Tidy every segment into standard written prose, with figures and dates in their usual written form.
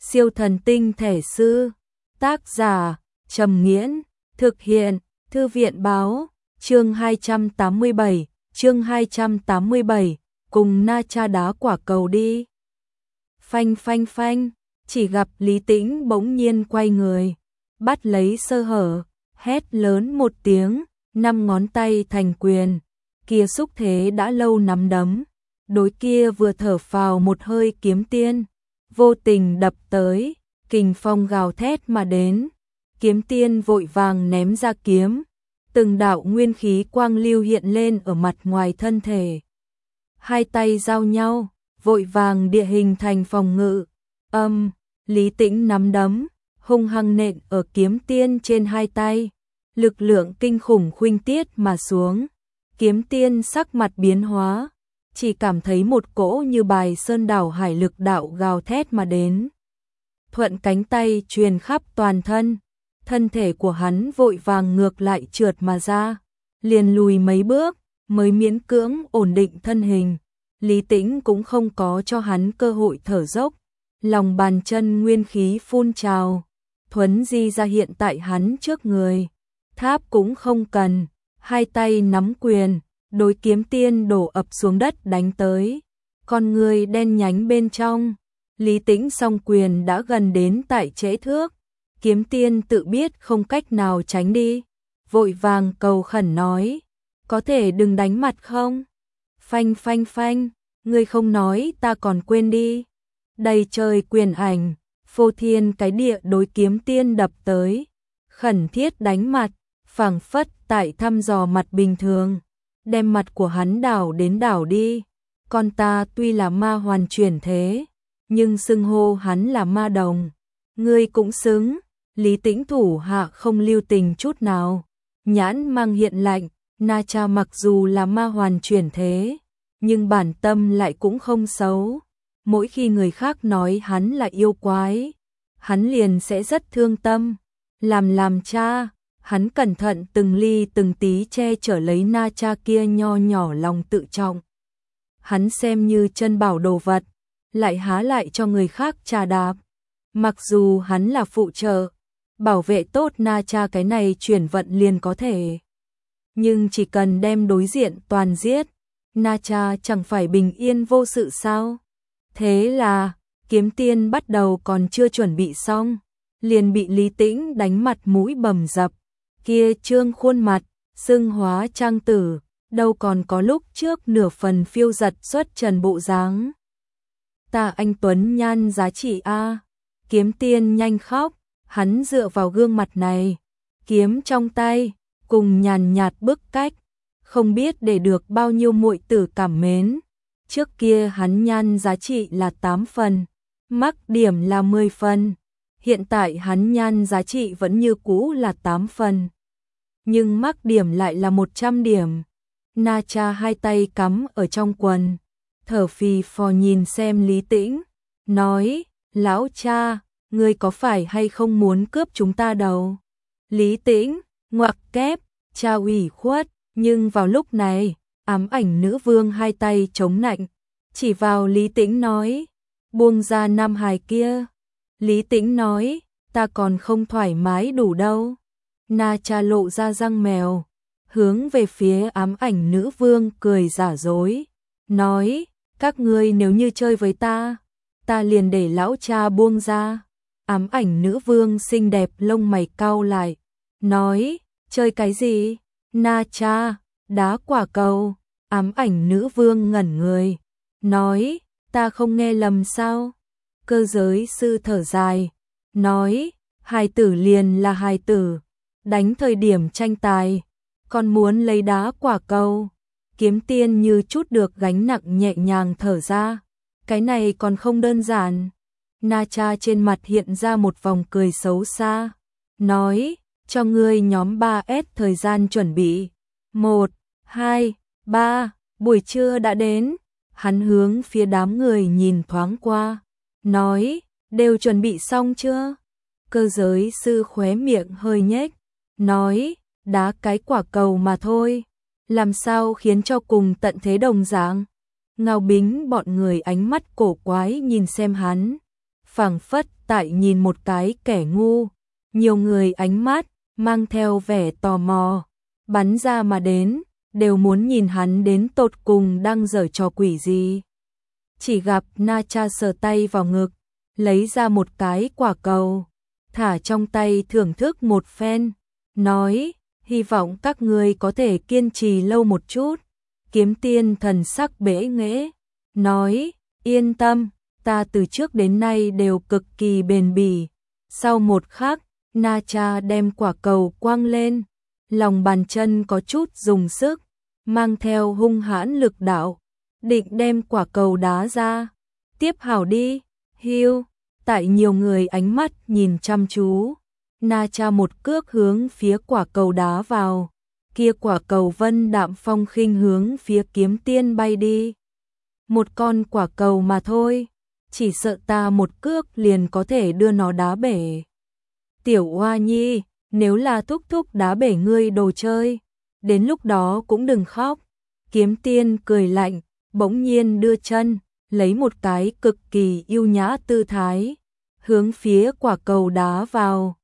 Siêu thần tinh thể sư. Tác giả Trầm Nghiễn. Thực hiện Thư viện báo. Chương 287, cùng Na Cha đá quả cầu đi. Phanh phanh phanh, chỉ gặp Lý Tĩnh bỗng nhiên quay người, bắt lấy sơ hở, hét lớn một tiếng, 5 ngón tay thành quyền, kia xúc thế đã lâu nắm đấm, đối kia vừa thở phào một hơi kiếm tiên, vô tình đập tới, kình phong gào thét mà đến, kiếm tiên vội vàng ném ra kiếm, từng đạo nguyên khí quang lưu hiện lên ở mặt ngoài thân thể. Hai tay giao nhau, vội vàng địa hình thành phòng ngự. Lý Tĩnh nắm đấm, hung hăng nện ở kiếm tiên trên hai tay. Lực lượng kinh khủng khuynh tiết mà xuống. Kiếm tiên sắc mặt biến hóa, chỉ cảm thấy một cỗ như bài sơn đảo hải lực đạo gào thét mà đến. Thuận cánh tay truyền khắp toàn thân. Thân thể của hắn vội vàng ngược lại trượt mà ra, liền lùi mấy bước, mới miễn cưỡng ổn định thân hình. Lý Tĩnh cũng không có cho hắn cơ hội thở dốc, lòng bàn chân nguyên khí phun trào, thuấn di ra hiện tại hắn trước người. Tháp cũng không cần, hai tay nắm quyền, đối kiếm tiên đổ ập xuống đất đánh tới. Con người đen nhánh bên trong, Lý Tĩnh song quyền đã gần đến tại trễ thước. Kiếm tiên tự biết không cách nào tránh đi, vội vàng cầu khẩn nói, có thể đừng đánh mặt không? Phanh phanh phanh, ngươi không nói ta còn quên đi. Đầy trời quyền ảnh, phô thiên cái địa đối kiếm tiên đập tới, khẩn thiết đánh mặt, phảng phất tại thăm dò mặt bình thường, đem mặt của hắn đảo đến đảo đi. Con ta tuy là ma hoàn chuyển thế, nhưng xưng hô hắn là ma đồng, ngươi cũng xứng. Lý Tĩnh thủ hạ không lưu tình chút nào, nhãn mang hiện lạnh. Na Cha mặc dù là ma hoàn chuyển thế, nhưng bản tâm lại cũng không xấu. Mỗi khi người khác nói hắn là yêu quái, hắn liền sẽ rất thương tâm. Làm cha, hắn cẩn thận từng ly từng tí che chở lấy Na Cha kia nho nhỏ lòng tự trọng. Hắn xem như chân bảo đồ vật, lại há lại cho người khác trà đạp. Mặc dù hắn là phụ trợ, bảo vệ tốt Na Cha cái này chuyển vận liền có thể. Nhưng chỉ cần đem đối diện toàn giết, Na Cha chẳng phải bình yên vô sự sao? Thế là, kiếm tiên bắt đầu còn chưa chuẩn bị xong, liền bị Lý Tĩnh đánh mặt mũi bầm dập. Kia trương khuôn mặt, xưng hóa trang tử, đâu còn có lúc trước nửa phần phiêu giật xuất trần bộ dáng. Ta anh tuấn nhan giá trị a. Kiếm tiên nhanh khóc. Hắn dựa vào gương mặt này, kiếm trong tay, cùng nhàn nhạt bức cách, không biết để được bao nhiêu muội tử cảm mến. Trước kia hắn nhan giá trị là 8 phần, mắc điểm là 10 phần, hiện tại hắn nhan giá trị vẫn như cũ là 8 phần, nhưng mắc điểm lại là 100 điểm. Na Cha hai tay cắm ở trong quần, thở phì phò nhìn xem Lý Tĩnh, nói, lão cha, ngươi có phải hay không muốn cướp chúng ta đầu? Lý Tĩnh, ngoặc kép, cha ủy khuất, nhưng vào lúc này, ám ảnh nữ vương hai tay chống nạnh, chỉ vào Lý Tĩnh nói, buông ra nam hài kia. Lý Tĩnh nói, ta còn không thoải mái đủ đâu. Na Cha lộ ra răng mèo, hướng về phía ám ảnh nữ vương cười giả dối, nói, các ngươi nếu như chơi với ta liền để lão cha buông ra. Ám ảnh nữ vương xinh đẹp lông mày cau lại, nói, chơi cái gì? Na Cha, đá quả cầu. Ám ảnh nữ vương ngẩn người, nói, ta không nghe lầm sao? Cơ giới sư thở dài, nói, hài tử liền là hài tử, đánh thời điểm tranh tài, còn muốn lấy đá quả cầu. Kiếm tiên như chút được gánh nặng nhẹ nhàng thở ra, cái này còn không đơn giản. Na Cha trên mặt hiện ra một vòng cười xấu xa, nói, cho ngươi nhóm 3S thời gian chuẩn bị. 1, 2, 3, buổi trưa đã đến. Hắn hướng phía đám người nhìn thoáng qua, nói, đều chuẩn bị xong chưa? Cơ giới sư khóe miệng hơi nhếch, nói, đá cái quả cầu mà thôi, làm sao khiến cho cùng tận thế đồng dạng. Ngao Bính bọn người ánh mắt cổ quái nhìn xem hắn. phảng phất tại nhìn một cái kẻ ngu. Nhiều người ánh mắt mang theo vẻ tò mò bắn ra mà đến, đều muốn nhìn hắn đến tột cùng đang giở trò quỷ gì. Chỉ gặp Na Cha sờ tay vào ngực, lấy ra một cái quả cầu, thả trong tay thưởng thức một phen, nói, hy vọng các ngươi có thể kiên trì lâu một chút. Kiếm Tiên thần sắc bẽ nghễ, nói, yên tâm, ta từ trước đến nay đều cực kỳ bền bỉ. Sau một khắc, Na Cha đem quả cầu quăng lên, lòng bàn chân có chút dùng sức, mang theo hung hãn lực đạo, định đem quả cầu đá ra. Tiếp hảo đi, hiu, tại nhiều người ánh mắt nhìn chăm chú, Na Cha một cước hướng phía quả cầu đá vào, kia quả cầu vân đạm phong khinh hướng phía Kiếm Tiên bay đi. Một con quả cầu mà thôi, chỉ sợ ta một cước liền có thể đưa nó đá bể. Tiểu Oa Nhi, nếu là thúc thúc đá bể ngươi đồ chơi, đến lúc đó cũng đừng khóc. Kiếm Tiên cười lạnh, bỗng nhiên đưa chân, lấy một cái cực kỳ yêu nhã tư thái, hướng phía quả cầu đá vào.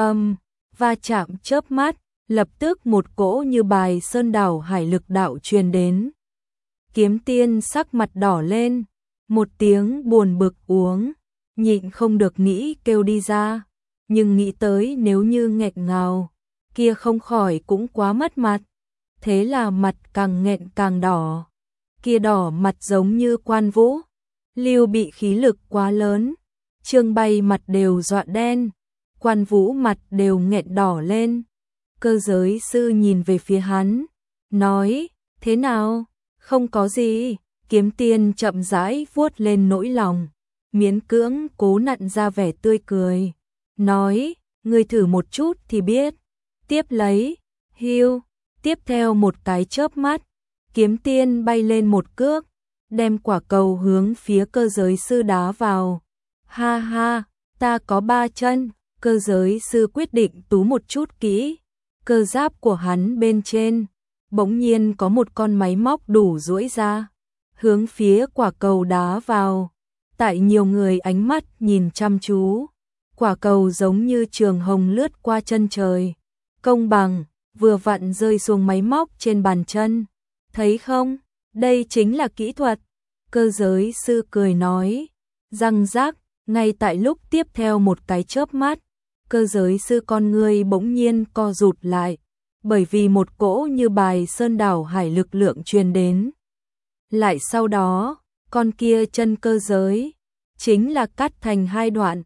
Va chạm chớp mắt, lập tức một cỗ như bài sơn đảo hải lực đạo truyền đến. Kiếm Tiên sắc mặt đỏ lên, một tiếng buồn bực uống, nhịn không được nghĩ kêu đi ra, nhưng nghĩ tới nếu như nghẹn ngào, kia không khỏi cũng quá mất mặt, thế là mặt càng nghẹn càng đỏ. Kia đỏ mặt giống như Quan Vũ, Lưu bị khí lực quá lớn, Trương Bay mặt đều dọa đen, Quan Vũ mặt đều nghẹn đỏ lên. Cơ giới sư nhìn về phía hắn, nói, thế nào, không có gì. Kiếm Tiên chậm rãi vuốt lên nỗi lòng, miễn cưỡng cố nặn ra vẻ tươi cười, nói, ngươi thử một chút thì biết. Tiếp lấy, hiu, tiếp theo một cái chớp mắt, Kiếm Tiên bay lên một cước, đem quả cầu hướng phía cơ giới sư đá vào. Ha ha, ta có 3 chân. Cơ giới sư quyết định tú một chút kỹ, cơ giáp của hắn bên trên, bỗng nhiên có một con máy móc đủ duỗi ra, hướng phía quả cầu đá vào. Tại nhiều người ánh mắt nhìn chăm chú, quả cầu giống như trường hồng lướt qua chân trời, công bằng, vừa vặn rơi xuống máy móc trên bàn chân. Thấy không, đây chính là kỹ thuật. Cơ giới sư cười nói, răng rác, ngay tại lúc tiếp theo một cái chớp mắt, cơ giới sư con ngươi bỗng nhiên co rụt lại, bởi vì một cỗ như bài sơn đảo hải lực lượng truyền đến. Lại sau đó, con kia chân cơ giới, chính là cắt thành 2 đoạn,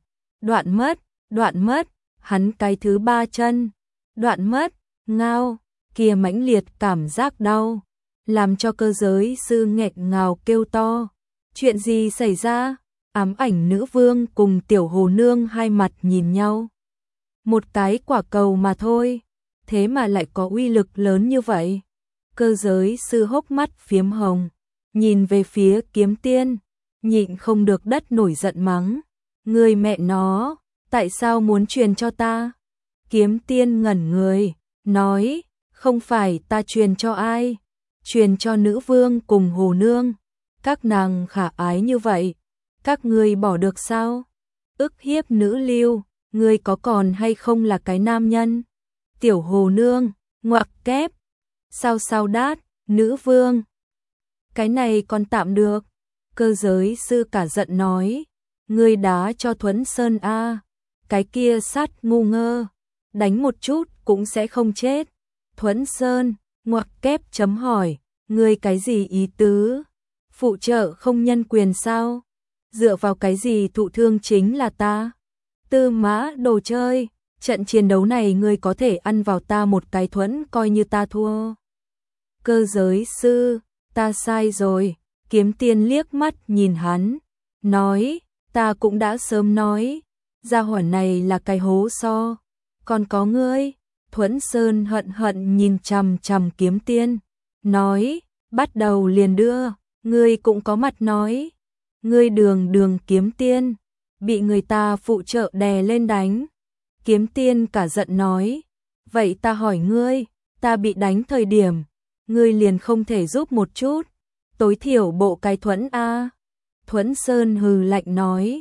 đoạn mất, hắn cái thứ 3 chân, đoạn mất, ngao, kia mãnh liệt cảm giác đau, làm cho cơ giới sư nghẹn ngào kêu to. Chuyện gì xảy ra? Ám Ảnh Nữ Vương cùng Tiểu Hồ Nương hai mặt nhìn nhau. Một cái quả cầu mà thôi, thế mà lại có uy lực lớn như vậy. Cơ giới sư hốc mắt phiếm hồng, nhìn về phía Kiếm Tiên, nhịn không được đất nổi giận mắng. Người mẹ nó, tại sao muốn truyền cho ta? Kiếm Tiên ngẩn người, nói, không phải ta truyền cho ai, truyền cho Nữ Vương cùng Hồ Nương. Các nàng khả ái như vậy, các ngươi bỏ được sao? Ức hiếp nữ lưu, ngươi có còn hay không là cái nam nhân? Tiểu Hồ Nương, ngoặc kép, sao đát, Nữ Vương. Cái này còn tạm được. Cơ giới sư cả giận nói, ngươi đá cho Thuấn Sơn a, cái kia sát ngu ngơ, đánh một chút cũng sẽ không chết. Thuấn Sơn, ngoặc kép chấm hỏi, ngươi cái gì ý tứ? Phụ trợ không nhân quyền sao? Dựa vào cái gì thụ thương chính là ta? Tư Mã đồ chơi, trận chiến đấu này ngươi có thể ăn vào ta một cái thuẫn coi như ta thua. Cơ giới sư, ta sai rồi. Kiếm Tiên liếc mắt nhìn hắn, nói, ta cũng đã sớm nói, gia hỏa này là cái hố so, còn có ngươi. Thuẫn Sơn hận hận nhìn chằm chằm Kiếm Tiên, nói, bắt đầu liền đưa, ngươi cũng có mặt nói, ngươi đường Kiếm Tiên, bị người ta phụ trợ đè lên đánh. Kiếm Tiên cả giận nói, vậy ta hỏi ngươi, ta bị đánh thời điểm, ngươi liền không thể giúp một chút, tối thiểu bộ cái thuẫn a. Thuẫn Sơn hừ lạnh nói,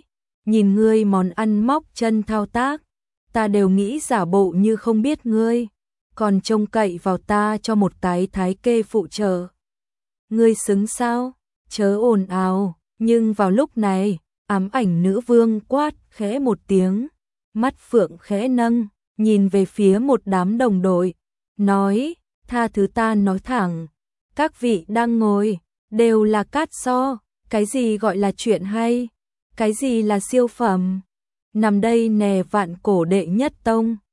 nhìn ngươi món ăn móc chân thao tác, ta đều nghĩ giả bộ như không biết ngươi, còn trông cậy vào ta cho một cái thái kê phụ trợ. Ngươi xứng sao? Chớ ồn ào, nhưng vào lúc này, ám ảnh nữ vương quát khẽ một tiếng, mắt phượng khẽ nâng, nhìn về phía một đám đồng đội, nói, tha thứ ta nói thẳng, các vị đang ngồi, đều là cát so, cái gì gọi là chuyện hay, cái gì là siêu phẩm, nằm đây nè vạn cổ đệ nhất tông,